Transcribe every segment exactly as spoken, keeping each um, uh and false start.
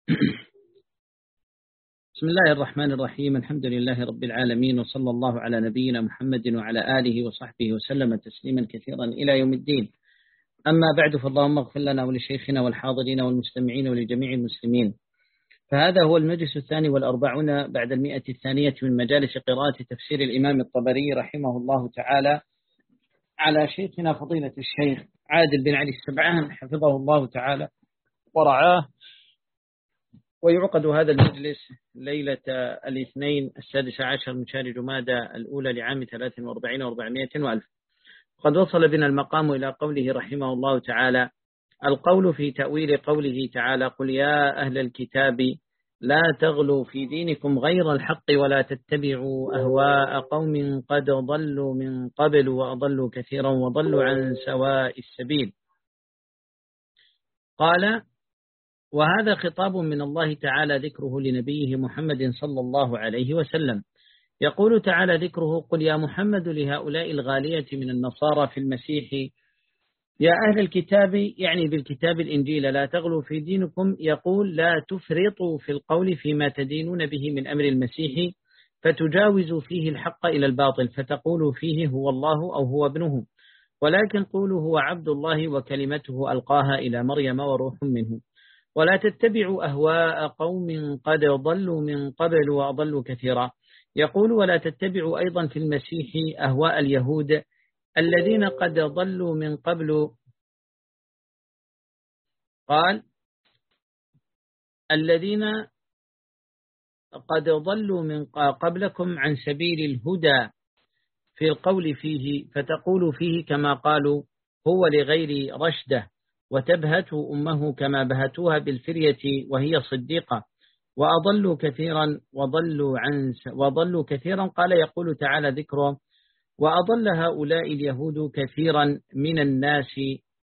بسم الله الرحمن الرحيم. الحمد لله رب العالمين، وصلى الله على نبينا محمد وعلى آله وصحبه وسلم تسليما كثيرا إلى يوم الدين. أما بعد، فاللهم اغفر لنا ولشيخنا والحاضرين والمستمعين ولجميع المسلمين. فهذا هو المجلس الثاني والأربعون بعد المئة الثانية من مجالس قراءة تفسير الإمام الطبري رحمه الله تعالى على شيخنا فضيلة الشيخ عادل بن علي السبعان حفظه الله تعالى ورعاه. ويعقد هذا المجلس ليلة الاثنين السادس عشر من شهر جمادى الأولى لعام ثلاث وأربعين وأربعمائة وألف. قد وصل بنا المقام إلى قوله رحمه الله تعالى: القول في تأويل قوله تعالى: قل يا أهل الكتاب لا تغلوا في دينكم غير الحق ولا تتبعوا أهواء قوم قد ضلوا من قبل وأضلوا كثيرا وضلوا عن سواء السبيل. قال: وهذا خطاب من الله تعالى ذكره لنبيه محمد صلى الله عليه وسلم. يقول تعالى ذكره: قل يا محمد لهؤلاء الغالية من النصارى في المسيح يا أهل الكتاب، يعني بالكتاب الإنجيل، لا تغلوا في دينكم، يقول لا تفرطوا في القول فيما تدينون به من أمر المسيح فتجاوزوا فيه الحق إلى الباطل، فتقولوا فيه هو الله أو هو ابنه، ولكن قولوا هو عبد الله وكلمته ألقاها إلى مريم وروح منه. ولا تتبعوا أهواء قوم قد ضلوا من قبل وأضلوا كثيرا. يقول: ولا تتبعوا أيضا في المسيح أهواء اليهود الذين قد ضلوا من قبل. قال: الذين قد ضلوا من قبلكم عن سبيل الهدى في القول فيه، فتقولوا فيه كما قالوا هو لغير رشده، وتبهت أمه كما بهتوها بالفرية وهي صديقة، وأضلوا كثيرا وضلوا عن وضلوا كثيرا. قال يقول تعالى ذكره: وأضل هؤلاء اليهود كثيرا من الناس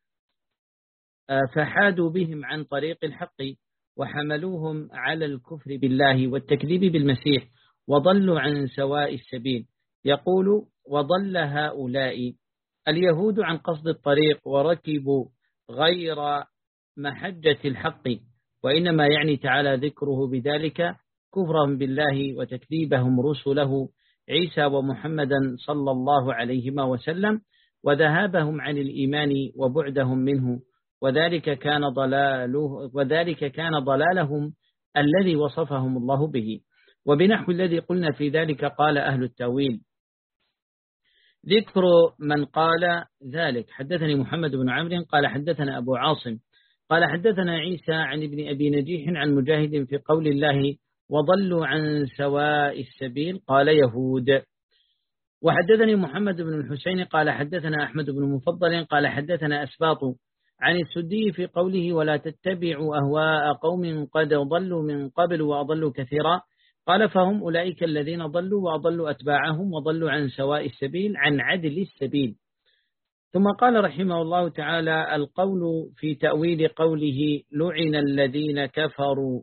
فحادوا بهم عن طريق الحق وحملوهم على الكفر بالله والتكذيب بالمسيح وضلوا عن سواء السبيل. يقول: وضل هؤلاء اليهود عن قصد الطريق وركبوا غير محجة الحق، وإنما يعني تعالى ذكره بذلك كفرهم بالله وتكذيبهم رسله عيسى ومحمدا صلى الله عليهما وسلم، وذهابهم عن الإيمان وبعدهم منه، وذلك كان ضلاله وذلك كان ضلالهم الذي وصفهم الله به. وبنحو الذي قلنا في ذلك قال أهل التأويل: ذكر من قال ذلك. حدثني محمد بن عمرو قال حدثنا أبو عاصم قال حدثنا عيسى عن ابن أبي نجيح عن مجاهد في قول الله: وضلوا عن سواء السبيل، قال يهود. وحدثني محمد بن الحسين قال حدثنا أحمد بن مفضل قال حدثنا أسباط عن السدي في قوله: ولا تتبعوا أهواء قوم قد ضلوا من قبل وأضلوا كثيرا، قال: فهم أولئك الذين ضلوا وأضلوا أتباعهم وضلوا عن سواء السبيل عن عدل السبيل. ثم قال رحمه الله تعالى: القول في تأويل قوله: لعن الذين كفروا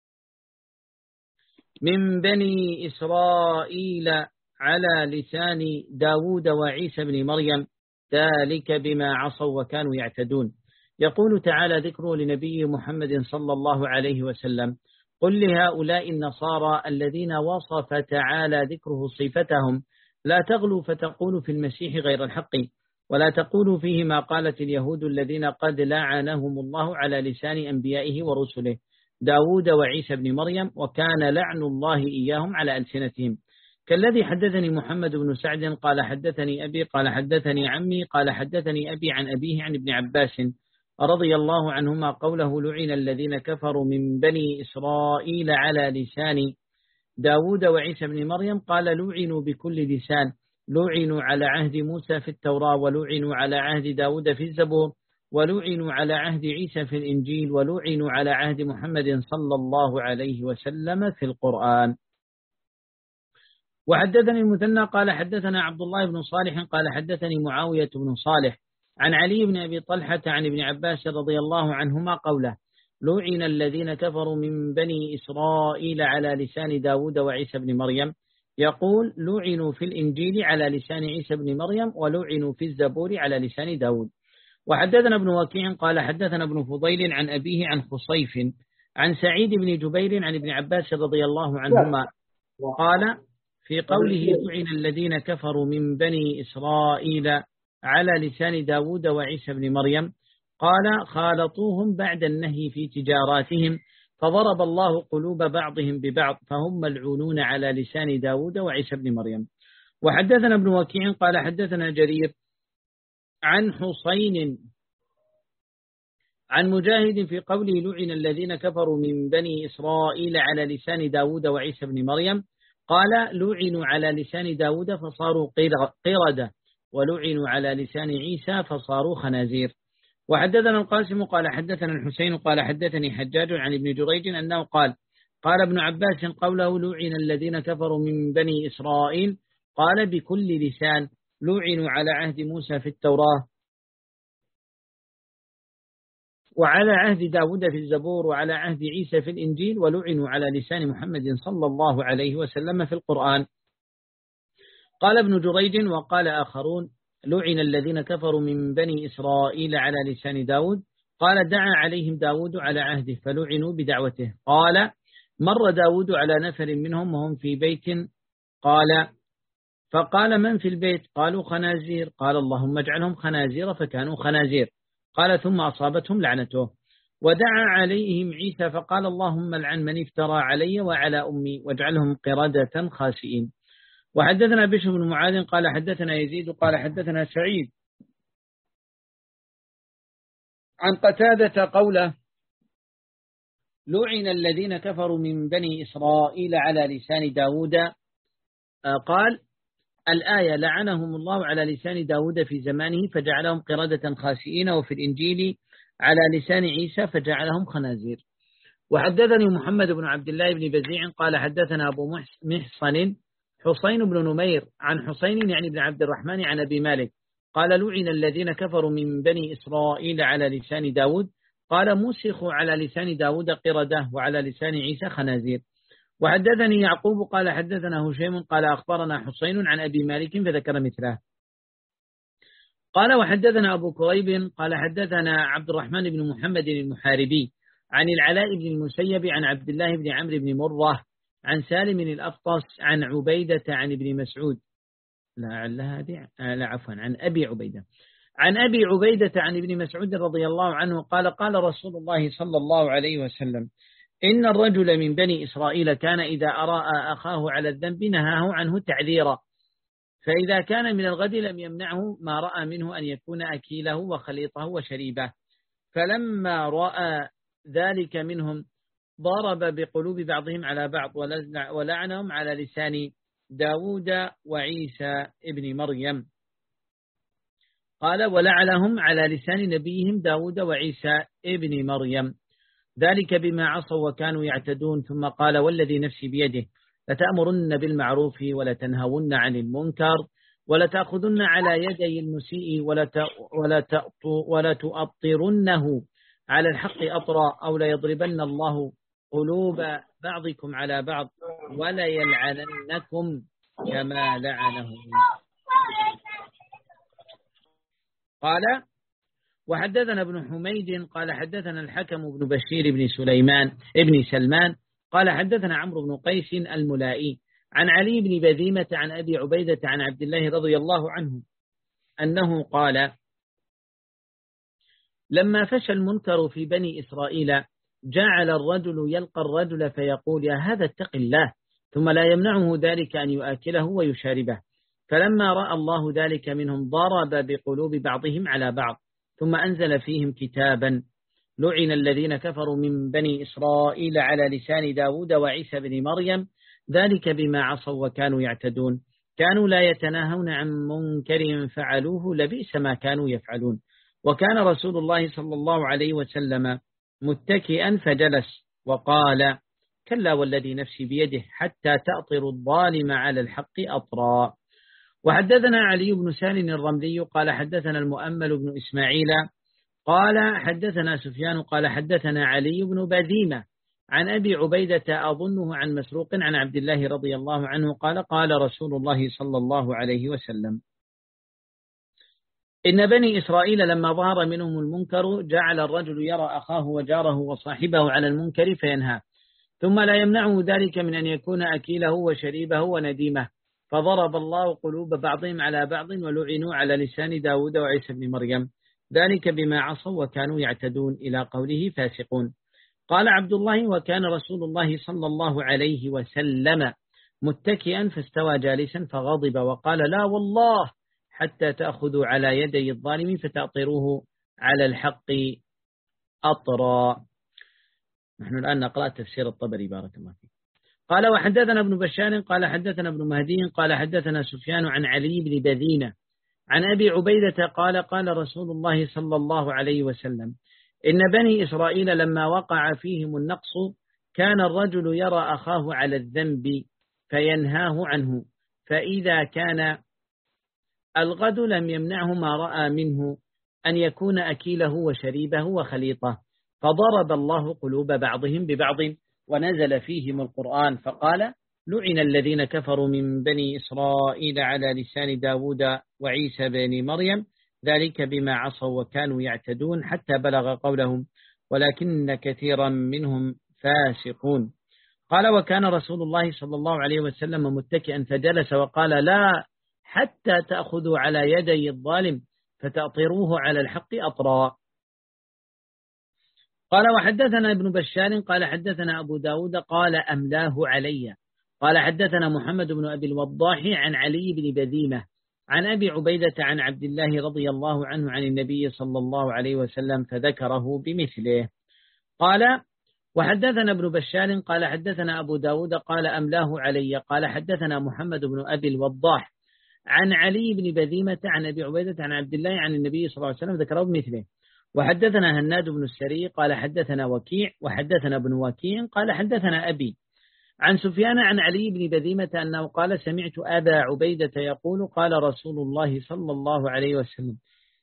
من بني إسرائيل على لسان داود وعيسى بن مريم، ذلك بما عصوا وكانوا يعتدون. يقول تعالى ذكره لنبي محمد صلى الله عليه وسلم: قل لهؤلاء النصارى الذين وصف تعالى ذكره صفتهم: لا تغلوا فتقولوا في المسيح غير الحق، ولا تقولوا فيه ما قالت اليهود الذين قد لعنهم الله على لسان أنبيائه ورسله داود وعيسى بن مريم، وكان لعن الله إياهم على ألسنتهم. كالذي حدثني محمد بن سعد قال حدثني أبي قال حدثني عمي قال حدثني أبي عن أبيه عن ابن عباس رضي الله عنهما قوله: لعن الذين كفروا من بني إسرائيل على لسان داود وعيسى بن مريم. قال: لعنوا بكل لسان، لعنوا على عهد موسى في التوراة، ولعنوا على عهد داود في الزبور، ولعنوا على عهد عيسى في الإنجيل، ولعنوا على عهد محمد صلى الله عليه وسلم في القرآن. وحدثني المثنى قال حدثنا عبد الله بن صالح قال حدثني معاوية بن صالح عن علي بن أبي طلحة عن ابن عباس رضي الله عنهما قوله: لعن الذين كفروا من بني إسرائيل على لسان داود وعيسى بن مريم. يقول: لعنوا في الإنجيل على لسان عيسى بن مريم، ولعنوا في الزبور على لسان داود. وحدثنا ابن وكيع قال حدثنا ابن فضيل عن أبيه عن خصيف عن سعيد بن جبير عن ابن عباس رضي الله عنهما قال في قوله لعن الذين كفروا من بني إسرائيل على لسان داود وعيسى بن مريم قال خالطوهم بعد النهي في تجاراتهم فضرب الله قلوب بعضهم ببعض فهم ملعونون على لسان داود وعيسى بن مريم. وحدثنا ابن وكيع قال حدثنا جرير عن حسين عن مجاهد في قوله لعن الذين كفروا من بني إسرائيل على لسان داود وعيسى بن مريم قال لعنوا على لسان داود فصاروا قردة ولعنوا على لسان عيسى فصاروا خنازير. وحدثنا القاسم قال حدثنا الحسين قال حدثني حجاج عن ابن جريج أنه قال قال ابن عباس قوله لعن الذين كفروا من بني إسرائيل قال بكل لسان لعنوا على عهد موسى في التوراة وعلى عهد داود في الزبور وعلى عهد عيسى في الإنجيل ولعنوا على لسان محمد صلى الله عليه وسلم في القرآن. قال ابن جريج وقال آخرون لعن الذين كفروا من بني إسرائيل على لسان داود قال دعا عليهم داود على عهده فلعنوا بدعوته. قال مر داود على نفر منهم وهم في بيت قال فقال من في البيت قالوا خنازير قال اللهم اجعلهم خنازير فكانوا خنازير قال ثم أصابتهم لعنته. ودعا عليهم عيسى فقال اللهم لعن من افترى علي وعلى أمي واجعلهم قردة خاسئين. وحدثنا بشر بن معاذ قال حدثنا يزيد قال حدثنا سعيد عن قتادة قوله لعن الذين كفروا من بني إسرائيل على لسان داود قال الآية لعنهم الله على لسان داود في زمانه فجعلهم قردة خاسئين وفي الإنجيل على لسان عيسى فجعلهم خنازير. وحدثني محمد بن عبد الله بن بزيع قال حدثنا أبو محصن حسين بن نمير عن حسين يعني بن عبد الرحمن عن أبي مالك قال لعن الذين كفروا من بني إسرائيل على لسان داود قال مسخوا على لسان داود قردة وعلى لسان عيسى خنازير. وحدثني يعقوب قال حدثنا هشيم قال أخبرنا حسين عن أبي مالك فذكر مثله. قال وحدثنا أبو كريب قال حدثنا عبد الرحمن بن محمد المحاربي عن العلاء بن المسيب عن عبد الله بن عمرو بن مرة عن سالم الأفطس عن عبيدة عن ابن مسعود لا هذه لا عفوا عن أبي عبيدة عن أبي عبيدة عن ابن مسعود رضي الله عنه قال قال رسول الله صلى الله عليه وسلم إن الرجل من بني إسرائيل كان إذا أراء أخاه على الذنب نهاه عنه تعذيرا فإذا كان من الغد لم يمنعه ما رأى منه أن يكون أكيله وخليطه وشريبه فلما رأى ذلك منهم ضرب بقلوب بعضهم على بعض ولعنهم على لسان داود وعيسى ابن مريم. قال ولعنهم على لسان نبيهم داود وعيسى ابن مريم ذلك بما عصوا وكانوا يعتدون. ثم قال والذي نفسي بيده لتأمرن بالمعروف ولتنهون عن المنكر ولتأخذن على يدي المسيء ولا تؤطرنه على الحق أطرا أو ليضربن الله قلوب بعضكم على بعض ولا يلعننكم كما لعنهم. قال وحدثنا ابن حميد قال حدثنا الحكم بن بشير بن سليمان ابن سلمان قال حدثنا عمرو بن قيس الملائي عن علي بن بذيمة عن أبي عبيدة عن عبد الله رضي الله عنه أنه قال لما فشى المنكر في بني إسرائيل جعل الرجل يلقى الرجل فيقول يا هذا اتق الله ثم لا يمنعه ذلك أن يؤكله ويشاربه فلما رأى الله ذلك منهم ضرب بقلوب بعضهم على بعض ثم أنزل فيهم كتابا لعن الذين كفروا من بني إسرائيل على لسان داود وعيسى بن مريم ذلك بما عصوا وكانوا يعتدون كانوا لا يتناهون عن منكر فعلوه لبئس ما كانوا يفعلون. وكان رسول الله صلى الله عليه وسلم متكئا فجلس وقال كلا والذي نفسي بيده حتى تأطر الظالم على الحق أطرا. وحدثنا علي بن سالم الرملي قال حدثنا المؤمل بن إسماعيل قال حدثنا سفيان قال حدثنا علي بن بذيمة عن أبي عبيدة أظنه عن مسروق عن عبد الله رضي الله عنه قال قال رسول الله صلى الله عليه وسلم إن بني إسرائيل لما ظهر منهم المنكر جعل الرجل يرى أخاه وجاره وصاحبه على المنكر فينهاه، ثم لا يمنعه ذلك من أن يكون أكيله وشريبه ونديمه، فضرب الله قلوب بعضهم على بعض ولعنوا على لسان داود وعيسى بن مريم، ذلك بما عصوا وكانوا يعتدون، إلى قوله فاسقون. قال عبد الله: وكان رسول الله صلى الله عليه وسلم متكئا فاستوى جالسا فغضب وقال: لا والله حتى تأخذوا على يدي الظالم فتأطروه على الحق أطرا. نحن الآن نقرأ تفسير الطبري بارك الله فيك. قال: وحدثنا ابن بشار قال حدثنا ابن مهدي قال حدثنا سفيان عن علي بن بذينة عن أبي عبيدة قال: قال رسول الله صلى الله عليه وسلم: إن بني إسرائيل لما وقع فيهم النقص كان الرجل يرى أخاه على الذنب فينهاه عنه، فإذا كان الغد لم يمنعه ما رأى منه أن يكون أكيله وشريبه وخليطه، فضرب الله قلوب بعضهم ببعض ونزل فيهم القرآن فقال: لعن الذين كفروا من بني إسرائيل على لسان داود وعيسى بن مريم، ذلك بما عصوا وكانوا يعتدون، حتى بلغ قولهم: ولكن كثيرا منهم فاسقون. قال: وكان رسول الله صلى الله عليه وسلم متكئا فجلس وقال: لا حتى تأخذوا على يدي الظالم فتأطروه على الحق أطرا. قال: وحدثنا ابن بشار قال حدثنا أبو داود قال: أملاه علي. قال: حدثنا محمد بن أبي الوضاح عن علي بن بذيمة عن أبي عبيدة عن عبد الله رضي الله عنه عن النبي صلى الله عليه وسلم فذكره بمثله. قال: وحدثنا ابن بشار قال حدثنا أبو داود قال: أملاه علي. قال: حدثنا محمد بن أبي الوضاح عن علي بن بذيمة عن أبي عبيدة عن عبد الله عن النبي صلى الله عليه وسلم ذكره بمثله. وحدثنا هناد بن السري قال حدثنا وكيع وحدثنا ابن وكيع قال حدثنا أبي عن سفيان عن علي بن بذيمة أنه قال: سمعت أبا عبيدة يقول: قال رسول الله صلى الله عليه وسلم،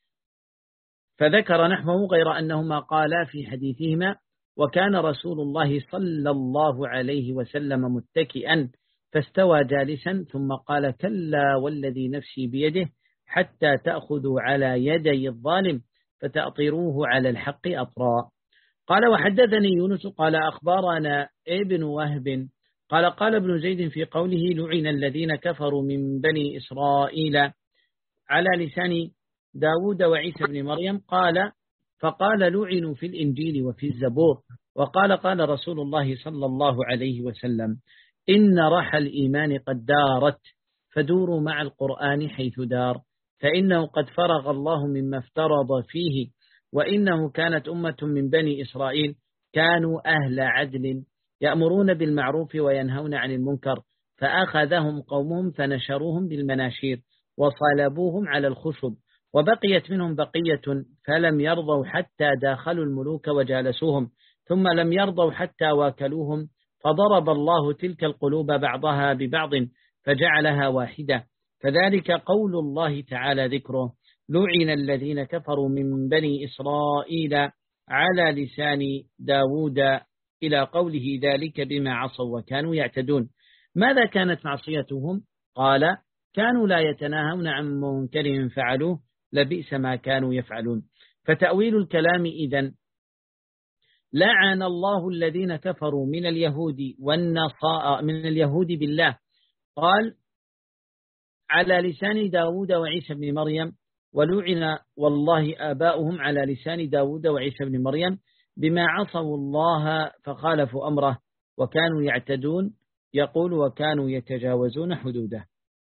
فذكر نحوه غير أنهما قالا في حديثهما: وكان رسول الله صلى الله عليه وسلم متكئا فاستوى جالسا ثم قال: كلا والذي نفسي بيده حتى تأخذوا على يدي الظالم فتأطروه على الحق أطرا. قال: وحدثني يونس قال أخبرنا ابن وهب قال: قال ابن زيد في قوله: لعن الذين كفروا من بني إسرائيل على لسان داود وعيسى بن مريم، قال: فقال: لعنوا في الإنجيل وفي الزبور. وقال: قال رسول الله صلى الله عليه وسلم: إن رحى الإيمان قد دارت، فدوروا مع القرآن حيث دار، فإنه قد فرغ الله مما افترض فيه، وإنه كانت أمة من بني إسرائيل كانوا أهل عدل يأمرون بالمعروف وينهون عن المنكر، فأخذهم قومهم فنشروهم بالمناشير وصلبوهم على الخشب، وبقيت منهم بقية فلم يرضوا حتى داخلوا الملوك وجالسوهم، ثم لم يرضوا حتى واكلوهم، فضرب الله تلك القلوب بعضها ببعض فجعلها واحدة، فذلك قول الله تعالى ذكره: لعن الذين كفروا من بني إسرائيل على لسان داود، إلى قوله: ذلك بما عصوا وكانوا يعتدون. ماذا كانت معصيتهم؟ قال: كانوا لا يتناهون عن منكر فعلوه، لبئس ما كانوا يفعلون. فتأويل الكلام إذن: لعن الله الذين كفروا من اليهود والنصارى من اليهود بالله، قال على لسان داود وعيسى بن مريم، ولعن والله آباؤهم على لسان داود وعيسى بن مريم بما عصوا الله فخالفوا أمره وكانوا يعتدون، يقول: وكانوا يتجاوزون حدوده.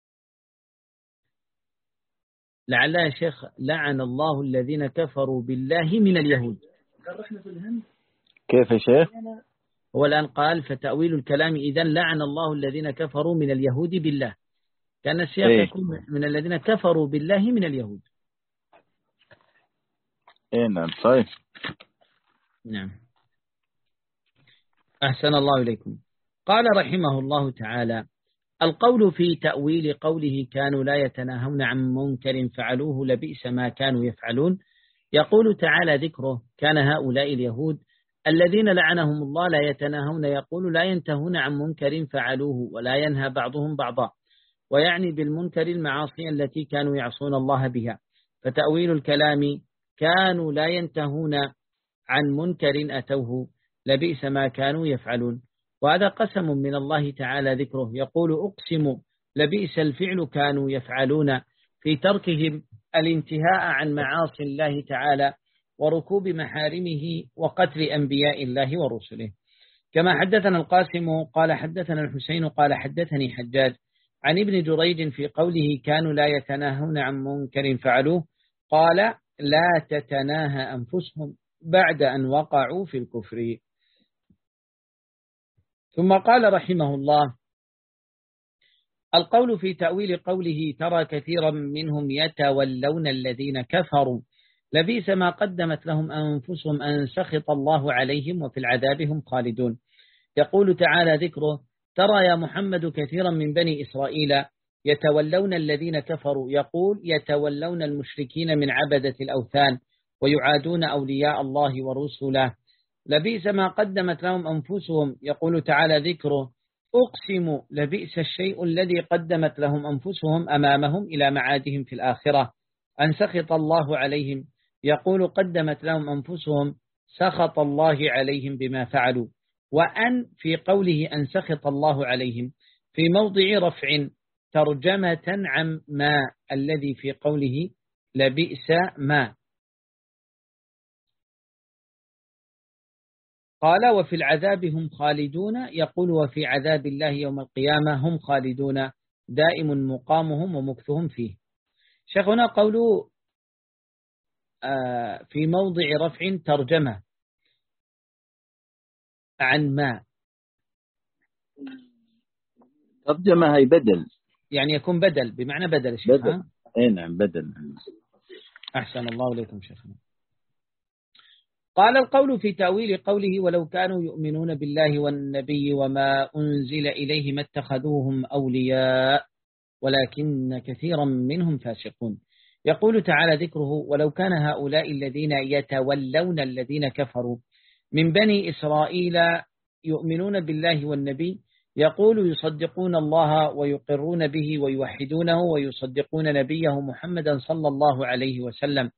لعل يا شيخ لعن الله الذين كفروا بالله من اليهود. كيف يا شيخ؟ هو الآن قال: فتأويل الكلام إذن لعن الله الذين كفروا من اليهود بالله، كان السياق إيه؟ يكون من الذين كفروا بالله من اليهود. إيه نعم صحيح. نعم. أحسن الله إليكم. قال رحمه الله تعالى: القول في تأويل قوله كانوا لا يتناهون عن منكر فعلوه لبئس ما كانوا يفعلون، يقول تعالى ذكره: كان هؤلاء اليهود الذين لعنهم الله لا يتناهون، يقول: لا ينتهون عن منكر فعلوه ولا ينهى بعضهم بعضا، ويعني بالمنكر المعاصي التي كانوا يعصون الله بها، فتأويل الكلام كانوا لا ينتهون عن منكر أتوه لبئس ما كانوا يفعلون. وهذا قسم من الله تعالى ذكره، يقول أقسم لبئس الفعل كانوا يفعلون، في تركهم الانتهاء عن معاصي الله تعالى وركوب محارمه وقتل أنبياء الله ورسله. كما حدثنا القاسم قال حدثنا الحسين قال حدثني حجاج عن ابن جريج في قوله كانوا لا يتناهون عن منكر فعلوه، قال لا تتناهى أنفسهم بعد أن وقعوا في الكفر. ثم قال رحمه الله: القول في تأويل قوله ترى كثيرا منهم يتولون الذين كفروا لبئس ما قدمت لهم أنفسهم أن سخط الله عليهم وفي العذاب هم خالدون. يقول تعالى ذكره: ترى يا محمد كثيرا من بني إسرائيل يتولون الذين كفروا، يقول يتولون المشركين من عبدة الأوثان ويعادون أولياء الله ورسله لبئس ما قدمت لهم أنفسهم. يقول تعالى ذكره: أقسم لبئس الشيء الذي قدمت لهم أنفسهم أمامهم إلى معادهم في الآخرة أن سخط الله عليهم. يقول قدمت لهم أنفسهم سخط الله عليهم بما فعلوا. وأن في قوله أن سخط الله عليهم في موضع رفع ترجمة عن ما الذي في قوله لبئس ما. قال وفي العذاب هم خالدون، يقول وفي عذاب الله يوم القيامة هم خالدون دائم مقامهم ومكثهم فيه. شيخنا قوله في موضع رفع ترجمة عن ما، ترجمة هي بدل، يعني يكون بدل بمعنى بدل الشيخ. بدل. اي نعم بدل. أحسن الله إليكم شيخنا. قال القول في تأويل قوله ولو كانوا يؤمنون بالله والنبي وما أنزل إليه ما اتخذوهم أولياء ولكن كثيرا منهم فاسقون. يقول تعالى ذكره: ولو كان هؤلاء الذين يتولون الذين كفروا من بني إسرائيل يؤمنون بالله والنبي، يقول يصدقون الله ويقرون به ويوحدونه ويصدقون نبيه محمدا صلى الله عليه وسلم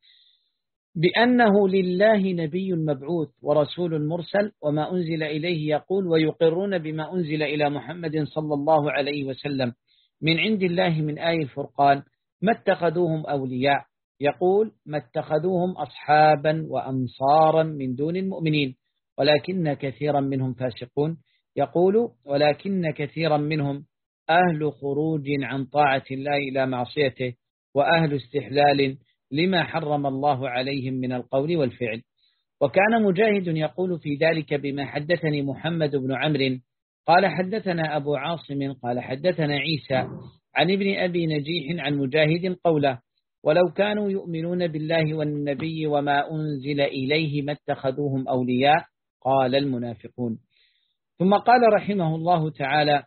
بأنه لله نبي مبعوث ورسول مرسل وما أنزل إليه، يقول ويقرون بما أنزل إلى محمد صلى الله عليه وسلم من عند الله من آي الفرقان ما اتخذوهم أولياء، يقول ما اتخذوهم أصحابا وأنصارا من دون المؤمنين ولكن كثيرا منهم فاسقون. يقول ولكن كثيرا منهم أهل خروج عن طاعة الله إلى معصيته وأهل استحلال لما حرم الله عليهم من القول والفعل. وكان مجاهد يقول في ذلك بما حدثني محمد بن عمرو قال حدثنا أبو عاصم قال حدثنا عيسى عن ابن أبي نجيح عن مجاهد قوله ولو كانوا يؤمنون بالله والنبي وما أنزل إليه ما اتخذوهم أولياء قال المنافقون. ثم قال رحمه الله تعالى: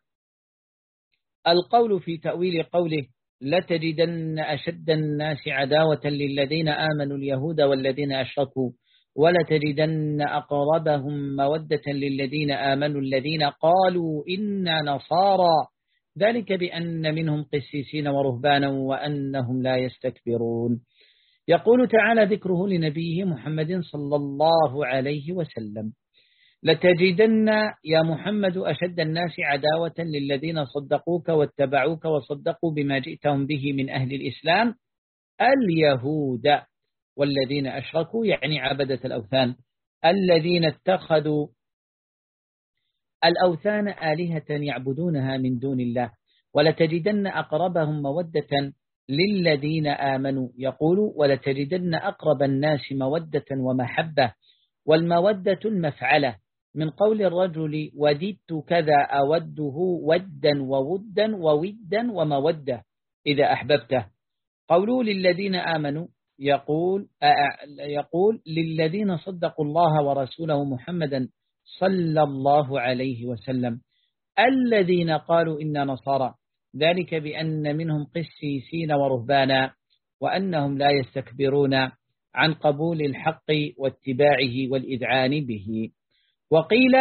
القول في تأويل قوله لتجدن أشد الناس عداوة للذين آمنوا اليهود والذين أشركوا ولتجدن أقربهم مودة للذين آمنوا الذين قالوا إنا نصارى ذلك بأن منهم قسيسين ورهبانا وأنهم لا يستكبرون. يقول تعالى ذكره لنبيه محمد صلى الله عليه وسلم: لتجدن يا محمد أشد الناس عداوة للذين صدقوك واتبعوك وصدقوا بما جئتهم به من أهل الإسلام اليهود والذين أشركوا، يعني عبدة الأوثان الذين اتخذوا الأوثان آلهة يعبدونها من دون الله، ولتجدن أقربهم مودة للذين آمنوا، يقول ولتجدن أقرب الناس مودة ومحبة، والمودة المفعلة من قول الرجل وددت كذا أوده ودا وودا وودا ومودة إذا أحببته. قولوا للذين آمنوا يقول يقول للذين صدقوا الله ورسوله محمدا صلى الله عليه وسلم الذين قالوا إنا نصارى ذلك بأن منهم قسيسين ورهبانا وأنهم لا يستكبرون عن قبول الحق واتباعه والإذعان به. وقيل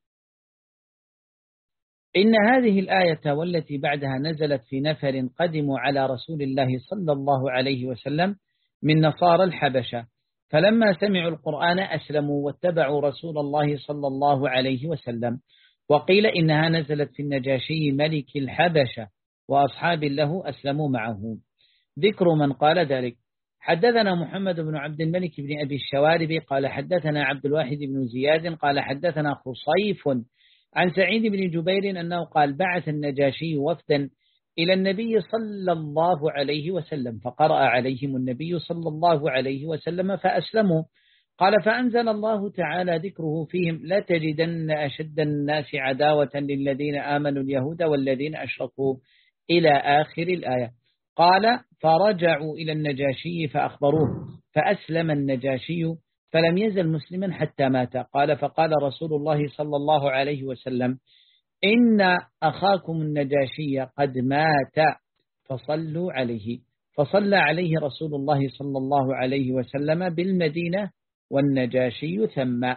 إن هذه الآية والتي بعدها نزلت في نفر قدموا على رسول الله صلى الله عليه وسلم من نصارى الحبشة، فلما سمعوا القرآن أسلموا واتبعوا رسول الله صلى الله عليه وسلم. وقيل إنها نزلت في النجاشي ملك الحبشة وأصحاب له أسلموا معه. ذكر من قال ذلك: حدثنا محمد بن عبد الملك بن أبي الشوارب قال حدثنا عبد الواحد بن زياد قال حدثنا خصيف عن سعيد بن جبير أنه قال: بعث النجاشي وفدا إلى النبي صلى الله عليه وسلم، فقرأ عليهم النبي صلى الله عليه وسلم فأسلموا. قال: فأنزل الله تعالى ذكره فيهم: لا تجدن أشد الناس عداوة للذين آمنوا اليهود والذين أشركوا إلى آخر الآية. قال: فرجعوا إلى النجاشي فأخبروه فأسلم النجاشي فلم يزل مسلما حتى مات. قال: فقال رسول الله صلى الله عليه وسلم: إن أخاكم النجاشي قد مات فصلوا عليه. فصلى عليه رسول الله صلى الله عليه وسلم بالمدينة والنجاشي ثم.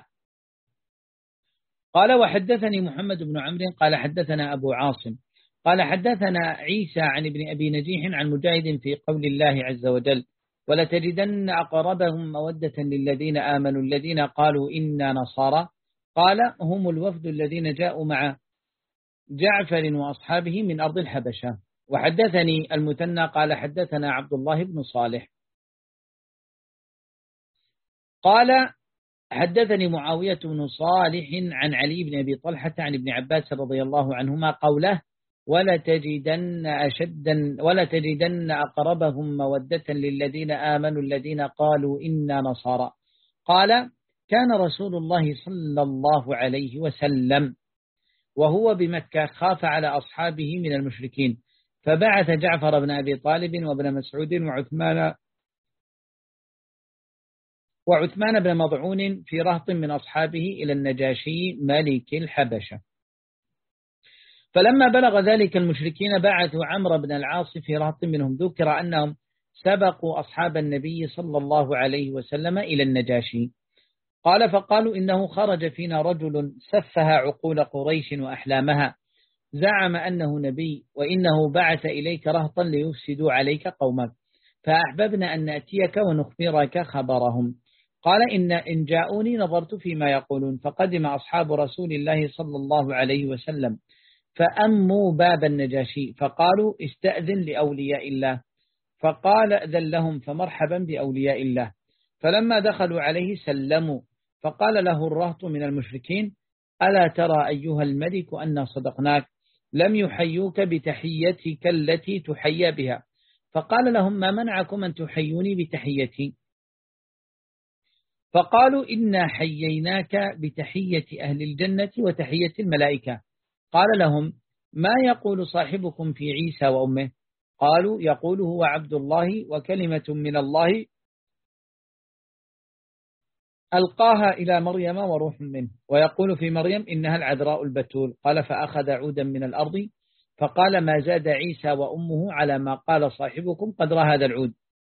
قال: وحدثني محمد بن عمرو قال حدثنا أبو عاصم قال حدثنا عيسى عن ابن أبي نجيح عن مجاهد في قول الله عز وجل: ولتجدن أقربهم مودة للذين آمنوا الذين قالوا إنا نصارى. قال: هم الوفد الذين جاءوا مع جعفر وأصحابه من أرض الحبشة. وحدثني المثنى قال حدثنا عبد الله بن صالح قال حدثني معاوية بن صالح عن علي بن أبي طلحة عن ابن عباس رضي الله عنهما قوله: ولا تجدن أشدا ولا تجدن أقربهم مودة للذين آمنوا الذين قالوا إنا نصارى. قال: كان رسول الله صلى الله عليه وسلم وهو بمكة خاف على أصحابه من المشركين، فبعث جعفر بن أبي طالب وابن مسعود وعثمان وعثمان بن مضعون في رهط من أصحابه إلى النجاشي ملك الحبشة. فلما بلغ ذلك المشركين بعثوا عمرو بن العاص في رهط منهم، ذكر أنهم سبقوا أصحاب النبي صلى الله عليه وسلم إلى النجاشي. قال: فقالوا إنه خرج فينا رجل سفه عقول قريش وأحلامها، زعم أنه نبي وإنه بعث إليك رهطا ليفسدوا عليك قومك، فأحببنا أن نأتيك ونخبرك خبرهم. قال: إن إن جاءوني نظرت فيما يقولون، فقدم أصحاب رسول الله صلى الله عليه وسلم فأموا باب النجاشي فقالوا: استأذن لأولياء الله. فقال: أذن لهم، فمرحبا بأولياء الله. فلما دخلوا عليه سلموا، فقال له الرهط من المشركين: ألا ترى أيها الملك أن صدقناك، لم يحيوك بتحيتك التي تحيى بها. فقال لهم: ما منعكم أن تحيوني بتحيتي؟ فقالوا: إنا حييناك بتحية أهل الجنة وتحية الملائكة. قال لهم: ما يقول صاحبكم في عيسى وأمه؟ قالوا: يقول هو عبد الله وكلمة من الله ألقاها إلى مريم وروح منه، ويقول في مريم إنها العذراء البتول. قال: فأخذ عودا من الأرض فقال: ما زاد عيسى وأمه على ما قال صاحبكم قدر هذا العود.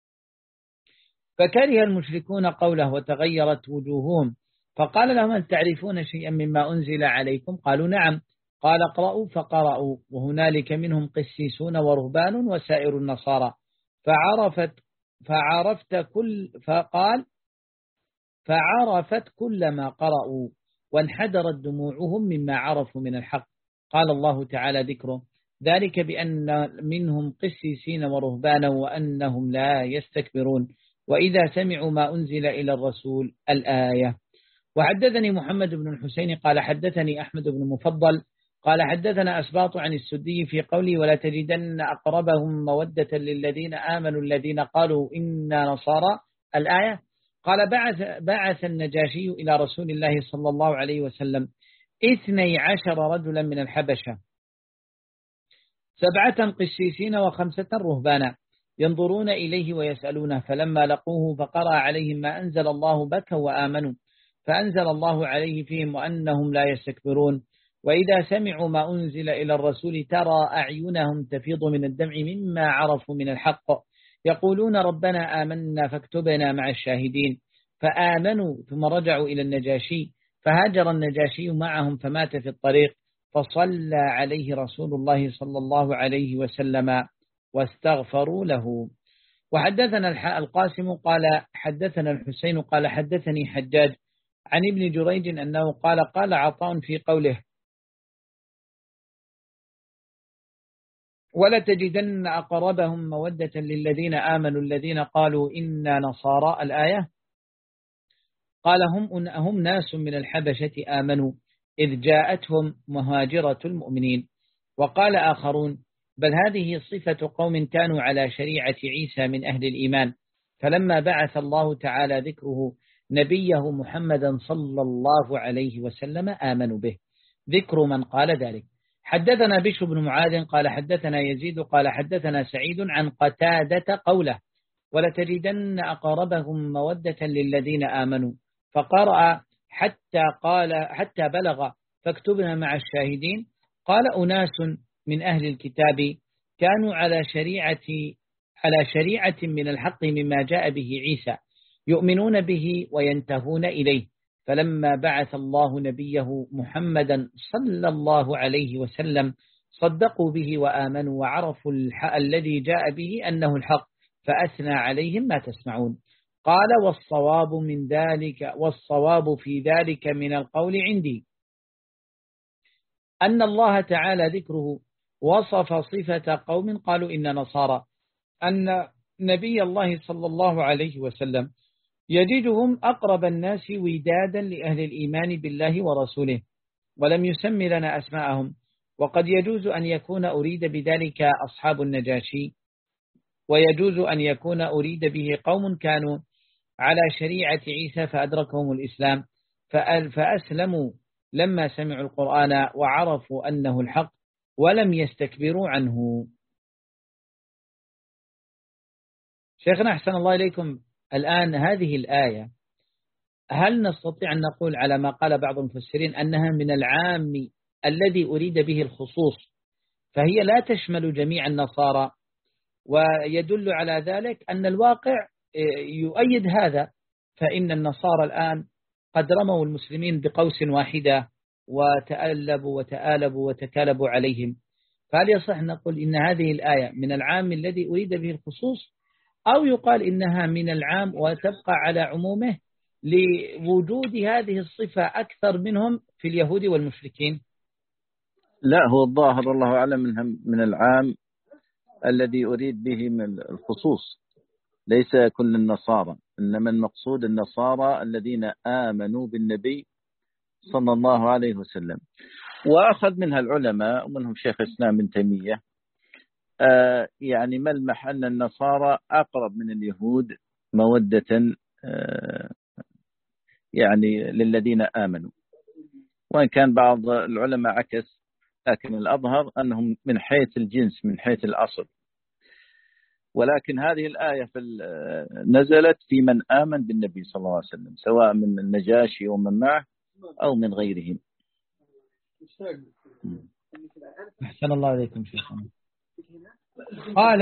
فكره المشركون قوله وتغيرت وجوههم، فقال لهم: هل تعرفون شيئا مما أنزل عليكم؟ قالوا: نعم. قال: اقرأوا. فقرأوا، وهنالك منهم قسيسون ورهبان وسائر النصارى. فعرفت فعرفت كل فقال فعرفت كل ما قرأوا وانحدرت دموعهم مما عرفوا من الحق. قال الله تعالى ذكره: ذلك بأن منهم قسيسين ورهبانا وأنهم لا يستكبرون وإذا سمعوا ما أنزل إلى الرسول الآية. وحدثني محمد بن الحسين قال حدثني أحمد بن مفضل قال حدثنا أسباط عن السدي في قوله: ولا تجدن أقربهم مودة للذين آمنوا الذين قالوا إنا نصارى الآية. قال: بعث, بعث النجاشي إلى رسول الله صلى الله عليه وسلم اثني عشر رجلا من الحبشة، سبعة قسيسين وخمسة رهبانا، ينظرون إليه ويسألونه. فلما لقوه فقرأ عليهم ما أنزل الله بكوا وآمنوا، فأنزل الله عليه فيهم وأنهم لا يستكبرون وإذا سمعوا ما أنزل إلى الرسول ترى أعينهم تفيض من الدمع مما عرفوا من الحق، يقولون ربنا آمنا فاكتبنا مع الشاهدين. فآمنوا ثم رجعوا إلى النجاشي، فهاجر النجاشي معهم فمات في الطريق، فصلى عليه رسول الله صلى الله عليه وسلم واستغفروا له. وحدثنا القاسم قال حدثنا الحسين قال حدثني حجاج عن ابن جريج أنه قال قال عطاء في قوله ولتجدن أقربهم مودة للذين آمنوا الذين قالوا إنا نصارى الآية، قال هم, هم ناس من الحبشة آمنوا إذ جاءتهم مهاجرة المؤمنين. وقال آخرون بل هذه صفة قوم كانوا على شريعة عيسى من أهل الإيمان، فلما بعث الله تعالى ذكره نبيه محمدا صلى الله عليه وسلم آمنوا به. ذكر من قال ذلك. حدثنا بشر بن معاذ قال حدثنا يزيد قال حدثنا سعيد عن قتادة قوله ولتجدن أقربهم مودة للذين آمنوا، فقرأ حتى قال حتى بلغ فاكتبنا مع الشاهدين. قال أناس من أهل الكتاب كانوا على شريعة على شريعة من الحق مما جاء به عيسى يؤمنون به وينتهون إليه، فلما بعث الله نبيه محمدا صلى الله عليه وسلم صدقوا به وآمنوا وعرفوا الحق الذي جاء به أنه الحق، فأثنى عليهم ما تسمعون. قال والصواب من ذلك والصواب في ذلك من القول عندي أن الله تعالى ذكره وصف صفة قوم قالوا إن نصارى، أن نبي الله صلى الله عليه وسلم يجدهم أقرب الناس ودادا لأهل الإيمان بالله ورسوله، ولم يسم لنا أسماءهم. وقد يجوز أن يكون أريد بذلك أصحاب النجاشي، ويجوز أن يكون أريد به قوم كانوا على شريعة عيسى فأدركهم الإسلام فأسلموا لما سمعوا القرآن وعرفوا أنه الحق ولم يستكبروا عنه. شيخنا أحسن الله إليكم، الآن هذه الآية هل نستطيع أن نقول على ما قال بعض المفسرين أنها من العام الذي أريد به الخصوص، فهي لا تشمل جميع النصارى، ويدل على ذلك أن الواقع يؤيد هذا، فإن النصارى الآن قد رموا المسلمين بقوس واحدة وتألبوا وتآلبوا وتكالبوا عليهم، فهل يصح نقول إن هذه الآية من العام الذي أريد به الخصوص، أو يقال إنها من العام وتبقى على عمومه لوجود هذه الصفة أكثر منهم في اليهود والمشركين؟ لا، هو الظاهر الله أعلم من العام الذي أريد به من الخصوص، ليس كل النصارى، إنما المقصود النصارى الذين آمنوا بالنبي صلى الله عليه وسلم. وأخذ منها العلماء ومنهم شيخ الإسلام ابن تيمية آه يعني ملمح أن النصارى أقرب من اليهود مودة آه يعني للذين آمنوا، وإن كان بعض العلماء عكس، لكن الأظهر أنهم من حيث الجنس من حيث الأصل. ولكن هذه الآية نزلت في من آمن بالنبي صلى الله عليه وسلم، سواء من النجاشي ومن معه أو من غيرهم. أحسن الله عليكم شيخنا. قال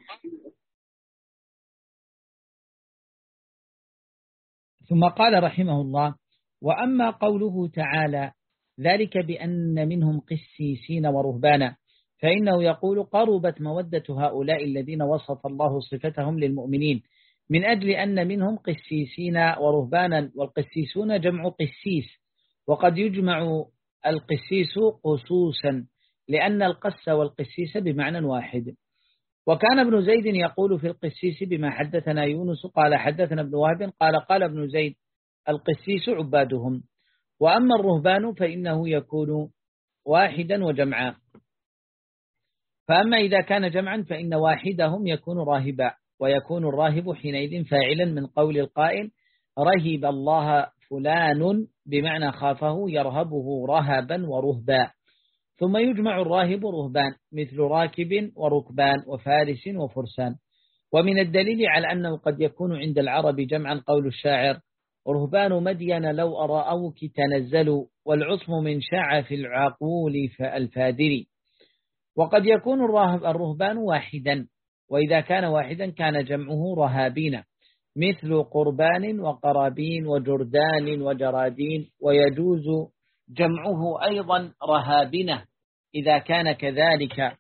ثم قال رحمه الله: وأما قوله تعالى ذلك بأن منهم قسيسين ورهبانا، فإنه يقول قربت مودة هؤلاء الذين وصف الله صفتهم للمؤمنين من أجل أن منهم قسيسين ورهبانا، والقسيسون جمع قسيس، وقد يجمع القسيس قسوسا لأن القس والقسيس بمعنى واحد. وكان ابن زيد يقول في القسيس بما حدثنا يونس قال حدثنا ابن وهب قال قال ابن زيد القسيس عبادهم. وأما الرهبان فإنه يكون واحدا وجمعا، فأما إذا كان جمعا فإن واحدهم يكون راهبا، ويكون الراهب حينئذ فاعلا من قول القائل رهب الله فلان بمعنى خافه يرهبه رهبا ورهبا. ثم يجمع الراهب رهبان مثل راكب وركبان وفارس وفرسان. ومن الدليل على أنه قد يكون عند العرب جمعا قول الشاعر رهبان مدين لو أرأوك تنزلوا والعصم من شاع في العقول فالفادري. وقد يكون الرهبان واحدا، وإذا كان واحدا كان جمعه رهابين مثل قربان وقرابين وجردان وجرادين، ويجوز جمعه أيضا رهابنة إذا كان كذلك.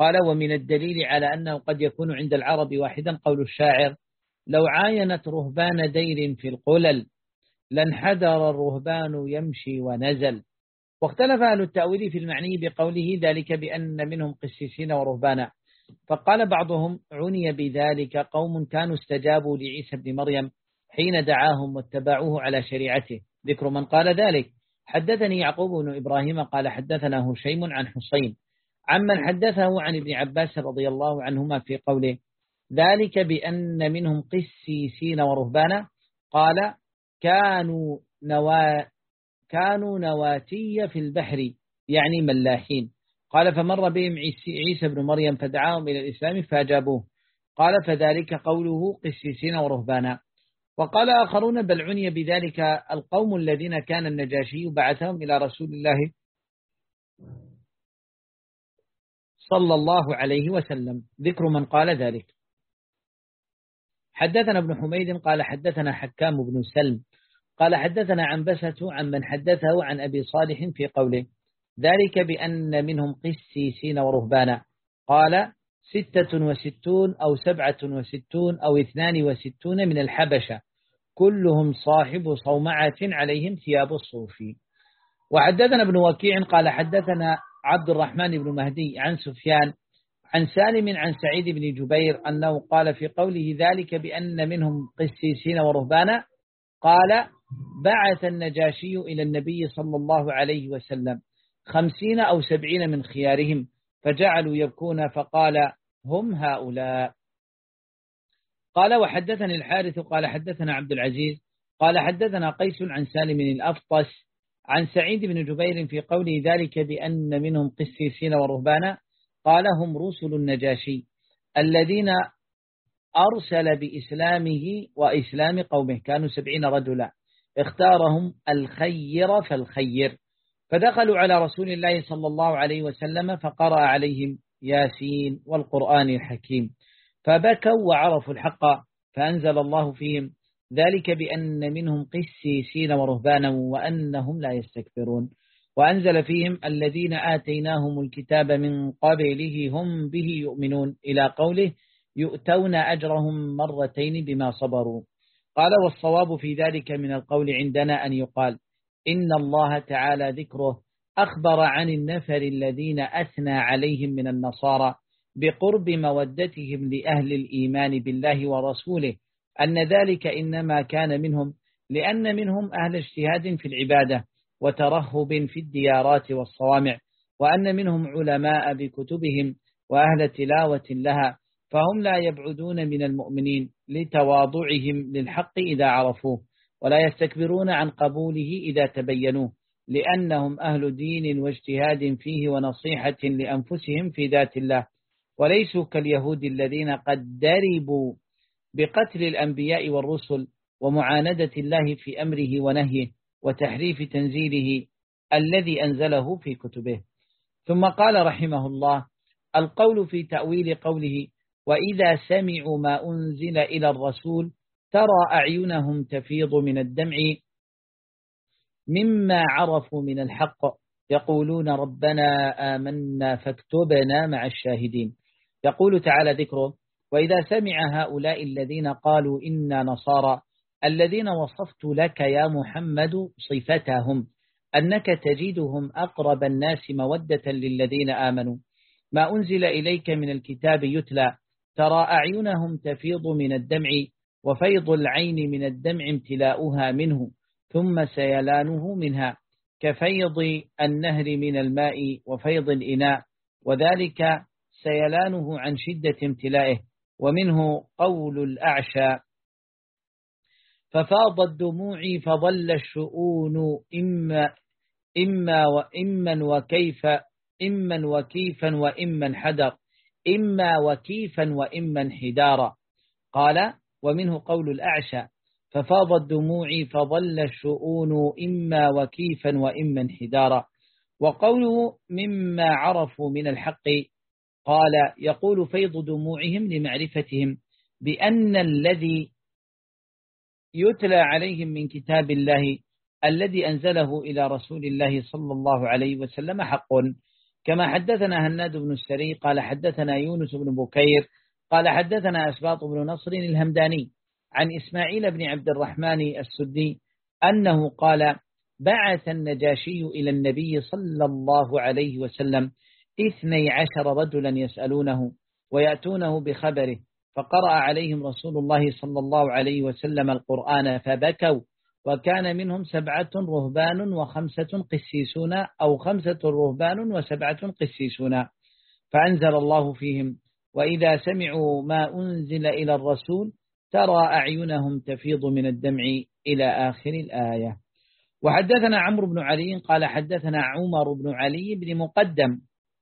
قال ومن الدليل على أنه قد يكون عند العرب واحدا قول الشاعر لو عاينت رهبان دير في القلل لانحدر الرهبان يمشي ونزل. واختلف أهل التأويل في المعني بقوله ذلك بأن منهم قسيسين ورهبانا، فقال بعضهم عني بذلك قوم كانوا استجابوا لعيسى بن مريم حين دعاهم واتبعوه على شريعته. ذكر من قال ذلك: حدثني يعقوب بن إبراهيم قال حدثنا هشيم عن حسين عمن حدثه عن ابن عباس رضي الله عنهما في قوله ذلك بأن منهم قسيسين ورهبانا، قال كانوا نوا كانوا نواتي في البحر يعني ملاحين. قال فمر بهم عيسى بن مريم فدعاهم إلى الإسلام فأجابوه. قال فذلك قوله قسيسين ورهبانا. وقال آخرون بل عني بذلك القوم الذين كان النجاشي بعثهم إلى رسول الله صلى الله عليه وسلم. ذكر من قال ذلك: حدثنا ابن حميد قال حدثنا حكام بن سلم قال حدثنا عنبسة عن من حدثه عن أبي صالح في قوله ذلك بأن منهم قسيسين ورهبانا، قال ستة وستون أو سبعة وستون أو اثنان وستون من الحبشة كلهم صاحب صومعة عليهم ثياب الصوف. وحدثنا ابن وكيع قال حدثنا عبد الرحمن بن مهدي عن سفيان عن سالم عن سعيد بن جبير أنه قال في قوله ذلك بأن منهم قسيسين ورهبانا، قال بعث النجاشي إلى النبي صلى الله عليه وسلم خمسين أو سبعين من خيارهم فجعلوا يبكون فقال هم هؤلاء. قال وحدثني الحارث قال حدثنا عبد العزيز قال حدثنا قيس عن سالم الأفطس عن سعيد بن جبير في قوله ذلك بأن منهم قسيسين ورهبانا، قال هم رسل النجاشي الذين أرسل بإسلامه وإسلام قومه كانوا سبعين رجلا اختارهم الخير فالخير، فدخلوا على رسول الله صلى الله عليه وسلم فقرأ عليهم ياسين والقرآن الحكيم فبكوا وعرفوا الحق فأنزل الله فيهم ذلك بأن منهم قسيسين ورهبانا وأنهم لا يستكبرون، وأنزل فيهم الذين آتيناهم الكتاب من قبله هم به يؤمنون إلى قوله يؤتون أجرهم مرتين بما صبروا. قال والصواب في ذلك من القول عندنا أن يقال إن الله تعالى ذكره أخبر عن النفر الذين أثنى عليهم من النصارى بقرب مودتهم لأهل الإيمان بالله ورسوله أن ذلك إنما كان منهم لأن منهم أهل اجتهاد في العبادة وترهب في الديارات والصوامع، وأن منهم علماء بكتبهم وأهل تلاوة لها فهم لا يبعدون من المؤمنين لتواضعهم للحق إذا عرفوه ولا يستكبرون عن قبوله إذا تبينوه لأنهم أهل دين واجتهاد فيه ونصيحة لأنفسهم في ذات الله، وليسوا كاليهود الذين قد دربوا بقتل الأنبياء والرسل ومعاندة الله في أمره ونهيه وتحريف تنزيله الذي أنزله في كتبه. ثم قال رحمه الله القول في تأويل قوله وإذا سمعوا ما أنزل إلى الرسول ترى أعينهم تفيض من الدمع مما عرفوا من الحق يقولون ربنا آمنا فاكتبنا مع الشاهدين. يقول تعالى ذكره وإذا سمع هؤلاء الذين قالوا إنا نصارى الذين وصفت لك يا محمد صفتهم أنك تجدهم أقرب الناس مودة للذين آمنوا ما أنزل إليك من الكتاب يتلى ترى أعينهم تفيض من الدمع وفيض العين من الدمع امتلاؤها منه ثم سيلانه منها كفيض النهر من الماء وفيض الإناء وذلك سيلانه عن شدة امتلائه. ومنه قول الأعشى ففاضت دموعي فظل الشؤون إما إما وإما وكيف إما وكيفا وإما انحدر إما وكيفا وإما انحدارا. قال ومنه قول الأعشى ففاضت دموعي فظل الشؤون إما وكيفا وإما انحدارا. وقوله مما عرفوا من الحق قال يقول فيض دموعهم لمعرفتهم بأن الذي يتلى عليهم من كتاب الله الذي أنزله إلى رسول الله صلى الله عليه وسلم حق كما حدثنا هناد بن السري قال حدثنا يونس بن بكير قال حدثنا أسباط بن نصر الهمداني عن إسماعيل بن عبد الرحمن السدي أنه قال بعث النجاشي إلى النبي صلى الله عليه وسلم اثني عشر رجلا يسألونه ويأتونه بخبره، فقرأ عليهم رسول الله صلى الله عليه وسلم القرآن فبكوا، وكان منهم سبعة رهبان وخمسة قسيسون أو خمسة رهبان وسبعة قسيسون، فأنزل الله فيهم وإذا سمعوا ما أنزل إلى الرسول ترى أعينهم تفيض من الدمع إلى آخر الآية. وحدثنا عمرو بن علي قال حدثنا عمر بن علي بن مقدم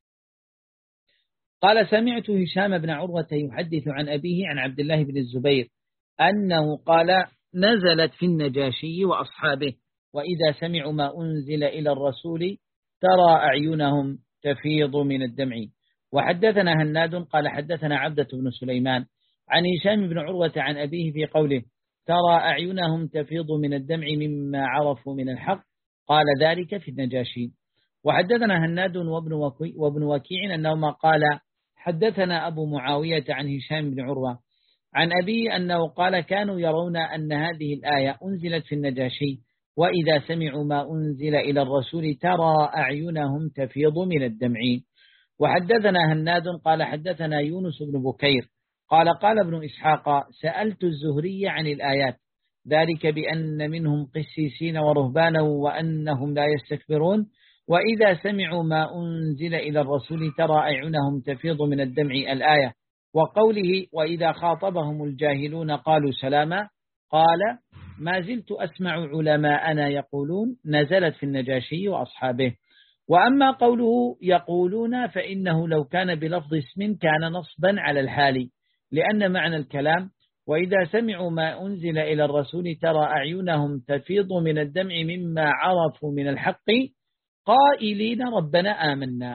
قال سمعت هشام بن عروة يحدث عن أبيه عن عبد الله بن الزبير أنه قال نزلت في النجاشي وأصحابه وإذا سمعوا ما أنزل إلى الرسول ترى أعينهم تفيض من الدمع. وحدثنا هناد قال حدثنا عبدة بن سليمان عن هشام بن عروة عن أبيه في قوله ترى أعينهم تفيض من الدمع مما عرفوا من الحق، قال ذلك في النجاشي. وحدثنا هناد وابن, وكي وابن وكيع أنهما قال حدثنا أبو معاوية عن هشام بن عروة عن أبيه أنه قال كانوا يرون أن هذه الآية أنزلت في النجاشي وإذا سمعوا ما أنزل إلى الرسول ترى أعينهم تفيض من الدمع. وحدثنا هناد قال حدثنا يونس بن بكير قال قال ابن إسحاق سألت الزهري عن الآيات ذلك بأن منهم قسيسين ورهبانا وأنهم لا يستكبرون وإذا سمعوا ما أنزل إلى الرسول ترى أعينهم تفيض من الدمع الآية، وقوله وإذا خاطبهم الجاهلون قالوا سلاما قال ما زلت أسمع علماءنا يقولون نزلت في النجاشي وأصحابه. وأما قوله يقولون فإنه لو كان بلفظ اسم كان نصبا على الحال، لأن معنى الكلام وإذا سمعوا ما أنزل إلى الرسول ترى أعينهم تفيض من الدمع مما عرفوا من الحق قائلين ربنا آمنا.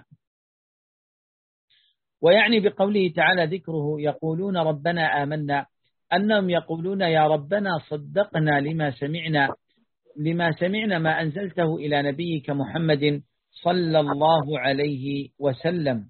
ويعني بقوله تعالى ذكره يقولون ربنا آمنا أنهم يقولون يا ربنا صدقنا لما سمعنا لما سمعنا ما أنزلته إلى نبيك محمد صلى الله عليه وسلم،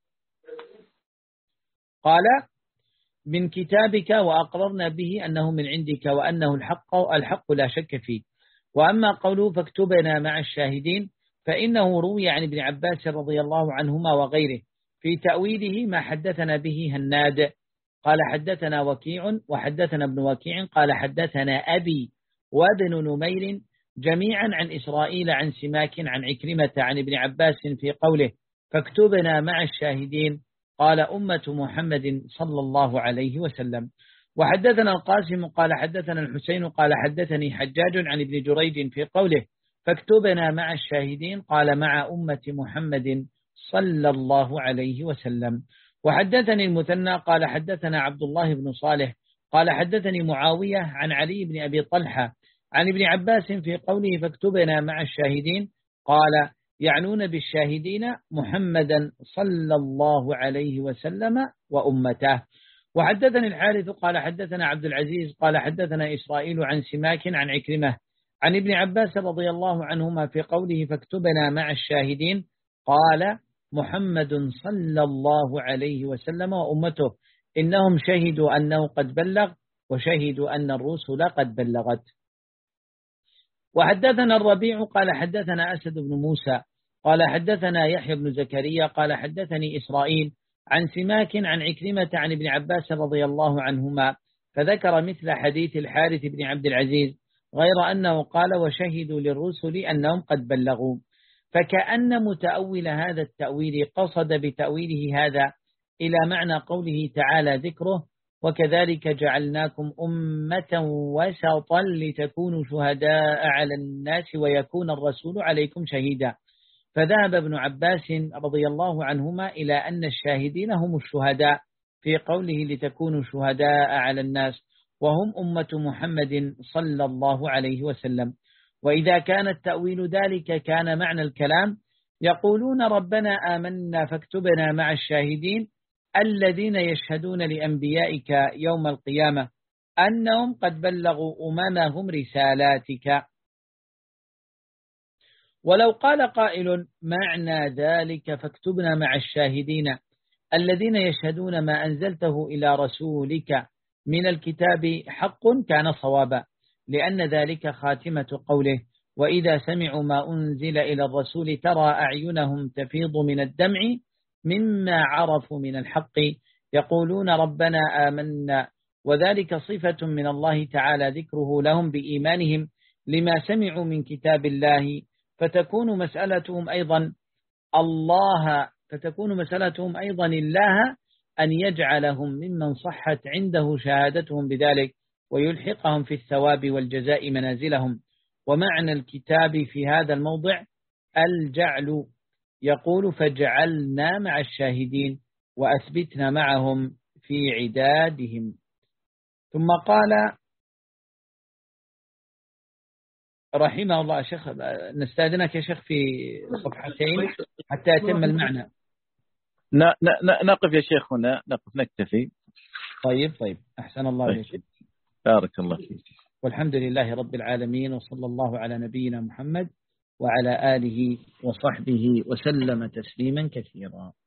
قال من كتابك وأقررنا به أنه من عندك وأنه الحق الحق لا شك فيه. وأما قوله فاكتبنا مع الشاهدين فإنه روي عن ابن عباس رضي الله عنهما وغيره في تأويله ما حدثنا به هناد قال حدثنا وكيع وحدثنا ابن وكيع قال حدثنا أبي وابن نمير جميعا عن إسرائيل عن سماك عن عكرمة عن ابن عباس في قوله فاكتبنا مع الشاهدين قال أمة محمد صلى الله عليه وسلم. وحدثنا القاسم قال حدثنا الحسين قال حدثني حجاج عن ابن جريج في قوله فاكتبنا مع الشاهدين قال مع أمة محمد صلى الله عليه وسلم. وحدثني المثنى قال حدثنا عبد الله بن صالح قال حدثني معاوية عن علي بن أبي طلحة عن ابن عباس في قوله فاكتبنا مع الشاهدين قال يعنون بالشاهدين محمدا صلى الله عليه وسلم وأمته. وحدثني الحارث قال حدثنا عبد العزيز قال حدثنا إسرائيل عن سماك عن عكرمة عن ابن عباس رضي الله عنهما في قوله فاكتبنا مع الشاهدين قال محمد صلى الله عليه وسلم وأمته إنهم شهدوا أنه قد بلغ وشهدوا أن الرسل قد بلغت. وحدثنا الربيع قال حدثنا أسد بن موسى قال حدثنا يحيى بن زكريا قال حدثني إسرائيل عن سماك عن عكرمة عن ابن عباس رضي الله عنهما فذكر مثل حديث الحارث بن عبد العزيز غير أنه قال وشهدوا للرسل أنهم قد بلغوا، فكأن متأول هذا التأويل قصد بتأويله هذا إلى معنى قوله تعالى ذكره وكذلك جعلناكم أمة وسطا لتكونوا شهداء على الناس ويكون الرسول عليكم شهيدا. فذهب ابن عباس رضي الله عنهما إلى أن الشاهدين هم الشهداء في قوله لتكونوا شهداء على الناس وهم أمة محمد صلى الله عليه وسلم. وإذا كان التأويل ذلك كان معنى الكلام يقولون ربنا آمنا فاكتبنا مع الشاهدين الذين يشهدون لأنبيائك يوم القيامة أنهم قد بلغوا أممهم رسالاتك. ولو قال قائل معنى ذلك فاكتبنا مع الشاهدين الذين يشهدون ما أنزلته إلى رسولك من الكتاب حق كان صوابا، لأن ذلك خاتمة قوله وإذا سمعوا ما أنزل إلى الرسول ترى أعينهم تفيض من الدمع مما عرفوا من الحق يقولون ربنا آمنا، وذلك صفة من الله تعالى ذكره لهم بإيمانهم لما سمعوا من كتاب الله، فتكون مسألتهم أيضا الله فتكون مسألتهم أيضا الله أن يجعلهم ممن صحت عنده شهادتهم بذلك ويلحقهم في الثواب والجزاء منازلهم. ومعنى الكتاب في هذا الموضع الجعل، يقول فجعلنا مع الشاهدين وأثبتنا معهم في عدادهم. ثم قال رحمه الله شيخ، نستأذنك يا شيخ في صفحتين حتى يتم المعنى. نقف يا شيخ هنا، نقف نكتفي. طيب طيب أحسن الله طيب. إليك. بارك الله فيك. والحمد لله رب العالمين، وصلى الله على نبينا محمد وعلى آله وصحبه وسلم تسليما كثيرا.